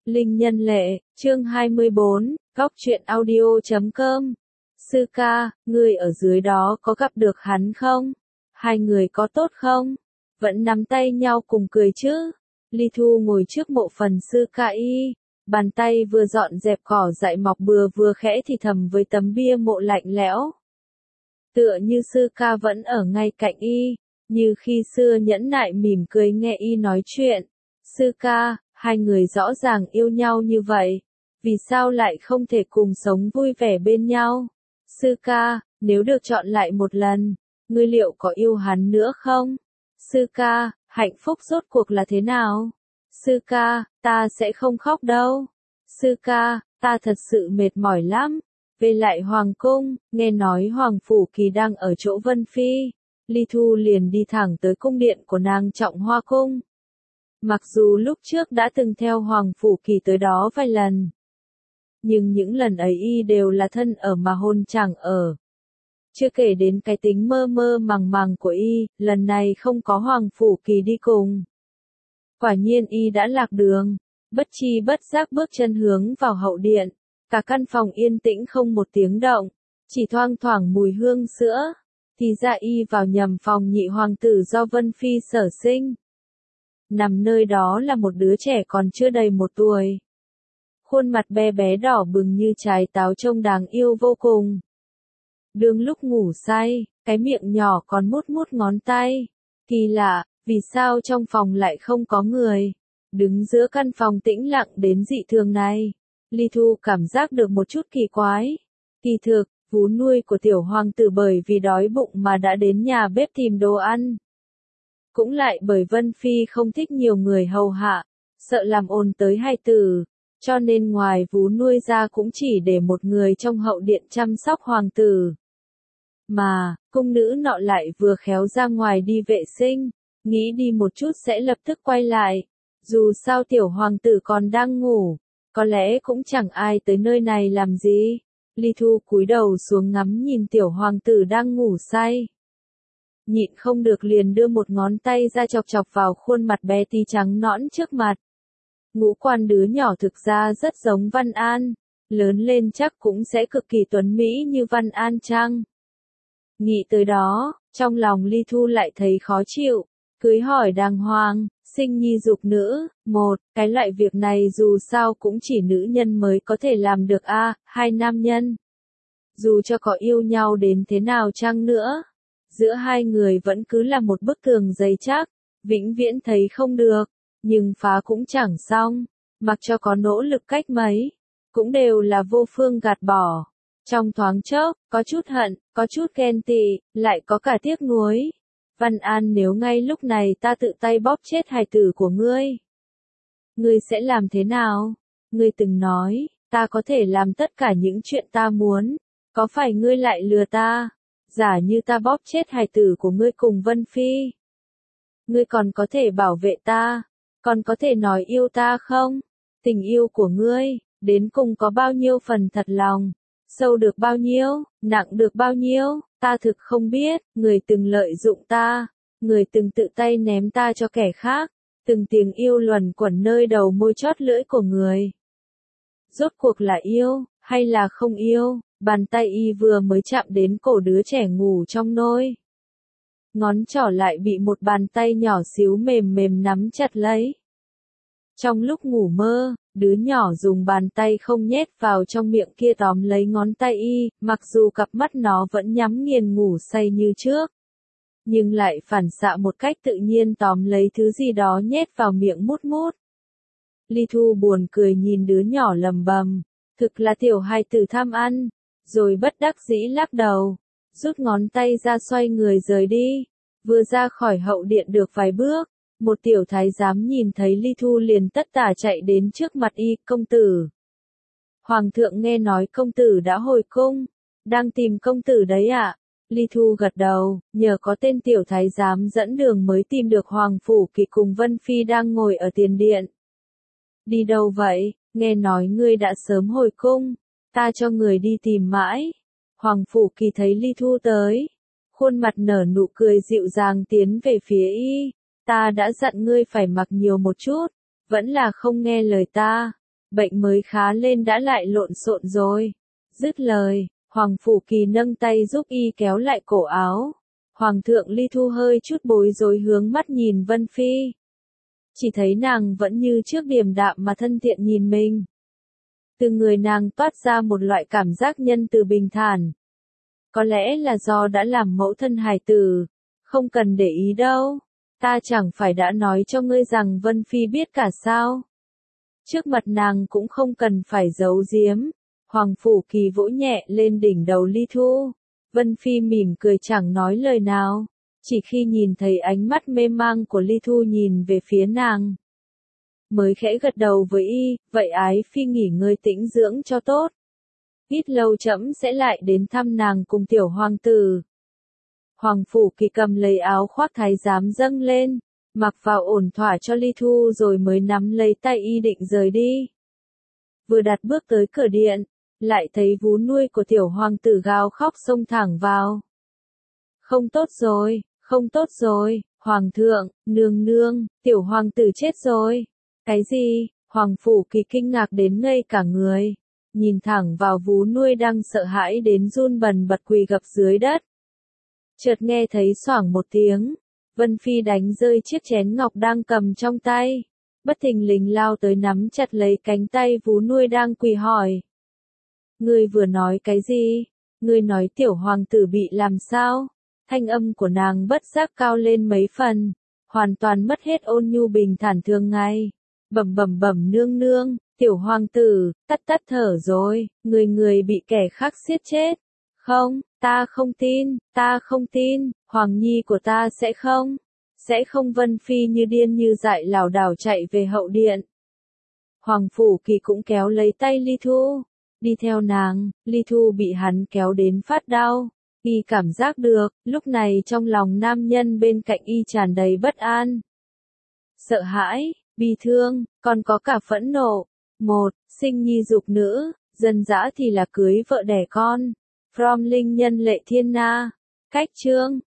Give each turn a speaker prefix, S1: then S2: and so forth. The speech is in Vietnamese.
S1: Linh Nhân Lệ, chương 24, góc truyện audio.com. Sư ca, ngươi ở dưới đó có gặp được hắn không? Hai người có tốt không? Vẫn nắm tay nhau cùng cười chứ? Ly Thu ngồi trước mộ phần sư ca y, bàn tay vừa dọn dẹp cỏ dại mọc bừa vừa khẽ thì thầm với tấm bia mộ lạnh lẽo. Tựa như sư ca vẫn ở ngay cạnh y, như khi xưa nhẫn nại mỉm cười nghe y nói chuyện. Sư ca, hai người rõ ràng yêu nhau như vậy, vì sao lại không thể cùng sống vui vẻ bên nhau? Sư ca, nếu được chọn lại một lần, ngươi liệu có yêu hắn nữa không? Sư ca, hạnh phúc rốt cuộc là thế nào? Sư ca, ta sẽ không khóc đâu. Sư ca, ta thật sự mệt mỏi lắm. Về lại hoàng cung, nghe nói Hoàng Phủ Kỳ đang ở chỗ Vân Phi. Ly Thu liền đi thẳng tới cung điện của nàng Trọng Hoa Cung. Mặc dù lúc trước đã từng theo Hoàng Phủ Kỳ tới đó vài lần, nhưng những lần ấy y đều là thân ở mà hồn chẳng ở. Chưa kể đến cái tính mơ mơ màng màng của y, lần này không có Hoàng Phủ Kỳ đi cùng. Quả nhiên y đã lạc đường, bất chi bất giác bước chân hướng vào hậu điện. Cả căn phòng yên tĩnh không một tiếng động, chỉ thoang thoảng mùi hương sữa. Thì ra y vào nhầm phòng nhị hoàng tử do Vân Phi sở sinh. Nằm nơi đó là một đứa trẻ còn chưa đầy 1 tuổi. Khuôn mặt bé bé đỏ bừng như trái táo trông đáng yêu vô cùng. Đương lúc ngủ say, cái miệng nhỏ còn mút mút ngón tay. Kỳ lạ, vì sao trong phòng lại không có người? Đứng giữa căn phòng tĩnh lặng đến dị thường này, Ly Thu cảm giác được một chút kỳ quái. Kỳ thực, vú nuôi của tiểu hoàng tử bởi vì đói bụng mà đã đến nhà bếp tìm đồ ăn. Cũng lại bởi Vân Phi không thích nhiều người hầu hạ, sợ làm ồn tới hài tử, cho nên ngoài vú nuôi ra cũng chỉ để một người trong hậu điện chăm sóc hoàng tử. Mà, cung nữ nọ lại vừa khéo ra ngoài đi vệ sinh, nghĩ đi một chút sẽ lập tức quay lại. Dù sao tiểu hoàng tử còn đang ngủ, có lẽ cũng chẳng ai tới nơi này làm gì. Ly Thu cúi đầu xuống ngắm nhìn tiểu hoàng tử đang ngủ say. Nhịn không được liền đưa một ngón tay ra chọc chọc vào khuôn mặt bé tí trắng nõn trước mặt. Ngũ quan đứa nhỏ thực ra rất giống Văn An, lớn lên chắc cũng sẽ cực kỳ tuấn mỹ như Văn An chăng? Nghĩ tới đó, trong lòng Ly Thu lại thấy khó chịu. Cưới hỏi đàng hoàng, sinh nhi dục nữ, cái loại việc này dù sao cũng chỉ nữ nhân mới có thể làm được hai nam nhân. Dù cho có yêu nhau đến thế nào chăng nữa, giữa hai người vẫn cứ là một bức tường dày chắc, vĩnh viễn thấy không được, nhưng phá cũng chẳng xong, mặc cho có nỗ lực cách mấy, cũng đều là vô phương gạt bỏ. Trong thoáng chốc, có chút hận, có chút ghen tị, lại có cả tiếc nuối. Văn An, nếu ngay lúc này ta tự tay bóp chết hài tử của ngươi sẽ làm thế nào? Ngươi từng nói, ta có thể làm tất cả những chuyện ta muốn, có phải ngươi lại lừa ta? Giả như ta bóp chết hài tử của ngươi cùng Vân Phi, ngươi còn có thể bảo vệ ta, còn có thể nói yêu ta không? Tình yêu của ngươi, đến cùng có bao nhiêu phần thật lòng, sâu được bao nhiêu, nặng được bao nhiêu? Ta thực không biết, người từng lợi dụng ta, người từng tự tay ném ta cho kẻ khác, từng tiếng yêu luẩn quẩn nơi đầu môi chót lưỡi của người. Rốt cuộc là yêu, hay là không yêu? Bàn tay y vừa mới chạm đến cổ đứa trẻ ngủ trong nôi. Ngón trỏ lại bị một bàn tay nhỏ xíu mềm mềm nắm chặt lấy. Trong lúc ngủ mơ, đứa nhỏ dùng bàn tay không nhét vào trong miệng kia tóm lấy ngón tay y, mặc dù cặp mắt nó vẫn nhắm nghiền ngủ say như trước. Nhưng lại phản xạ một cách tự nhiên tóm lấy thứ gì đó nhét vào miệng mút mút. Ly Thu buồn cười nhìn đứa nhỏ lầm bầm, thực là tiểu hài tử tham ăn, rồi bất đắc dĩ lắc đầu, rút ngón tay ra xoay người rời đi. Vừa ra khỏi hậu điện được vài bước, một tiểu thái giám nhìn thấy Ly Thu liền tất tả chạy đến trước mặt y, công tử. Hoàng thượng nghe nói công tử đã hồi cung, đang tìm công tử đấy ạ. Ly Thu gật đầu, nhờ có tên tiểu thái giám dẫn đường mới tìm được Hoàng Phủ Kỳ cùng Vân Phi đang ngồi ở tiền điện. Đi đâu vậy, nghe nói ngươi đã sớm hồi cung, ta cho người đi tìm mãi. Hoàng Phủ Kỳ thấy Ly Thu tới, khuôn mặt nở nụ cười dịu dàng tiến về phía y. Ta đã dặn ngươi phải mặc nhiều một chút, vẫn là không nghe lời ta. bệnh mới khá lên đã lại lộn xộn rồi. Dứt lời, Hoàng Phủ Kỳ nâng tay giúp y kéo lại cổ áo. Hoàng thượng Ly Thu hơi chút bối rối hướng mắt nhìn Vân Phi. Chỉ thấy nàng vẫn như trước điềm đạm mà thân thiện nhìn mình. Từ người nàng toát ra một loại cảm giác nhân từ bình thản. Có lẽ là do đã làm mẫu thân hài tử, không cần để ý đâu. Ta chẳng phải đã nói cho ngươi rằng Vân Phi biết cả sao. Trước mặt nàng cũng không cần phải giấu giếm. Hoàng Phủ Kỳ vỗ nhẹ lên đỉnh đầu Ly Thu. Vân Phi mỉm cười chẳng nói lời nào. Chỉ khi nhìn thấy ánh mắt mê mang của Ly Thu nhìn về phía nàng, mới khẽ gật đầu với y, vậy Ái Phi nghỉ ngơi tĩnh dưỡng cho tốt. Ít lâu trẫm sẽ lại đến thăm nàng cùng tiểu hoàng tử. Hoàng Phủ Kỳ cầm lấy áo khoác thái giám dâng lên, mặc vào ổn thỏa cho Ly Thu rồi mới nắm lấy tay y định rời đi. Vừa đặt bước tới cửa điện, lại thấy vú nuôi của tiểu hoàng tử gào khóc xông thẳng vào. Không tốt rồi, không tốt rồi, Hoàng thượng, nương nương, tiểu hoàng tử chết rồi. Cái gì? Hoàng Phủ Kỳ kinh ngạc đến ngây cả người, nhìn thẳng vào vú nuôi đang sợ hãi đến run bần bật quỳ gập dưới đất. Chợt nghe thấy xoảng một tiếng, Vân Phi đánh rơi chiếc chén ngọc đang cầm trong tay, bất thình lình lao tới nắm chặt lấy cánh tay vú nuôi đang quỳ hỏi. Ngươi vừa nói cái gì? Ngươi nói tiểu hoàng tử bị làm sao? Thanh âm của nàng bất giác cao lên mấy phần, hoàn toàn mất hết ôn nhu bình thản thường ngày. Bẩm bẩm bẩm nương nương, tiểu hoàng tử, tắt thở rồi, người bị kẻ khác giết chết. Không, ta không tin, hoàng nhi của ta sẽ không. Vân Phi như điên như dại lảo đảo chạy về hậu điện. Hoàng Phủ Kỳ cũng kéo lấy tay Ly Thu, đi theo nàng. Ly Thu bị hắn kéo đến phát đau. Y cảm giác được, lúc này trong lòng nam nhân bên cạnh y tràn đầy bất an, sợ hãi, bi thương, còn có cả phẫn nộ. Một, sinh nhi dục nữ, dân dã thì là cưới vợ đẻ con. From Linh Nhân Lệ Thiên Na. Cách chương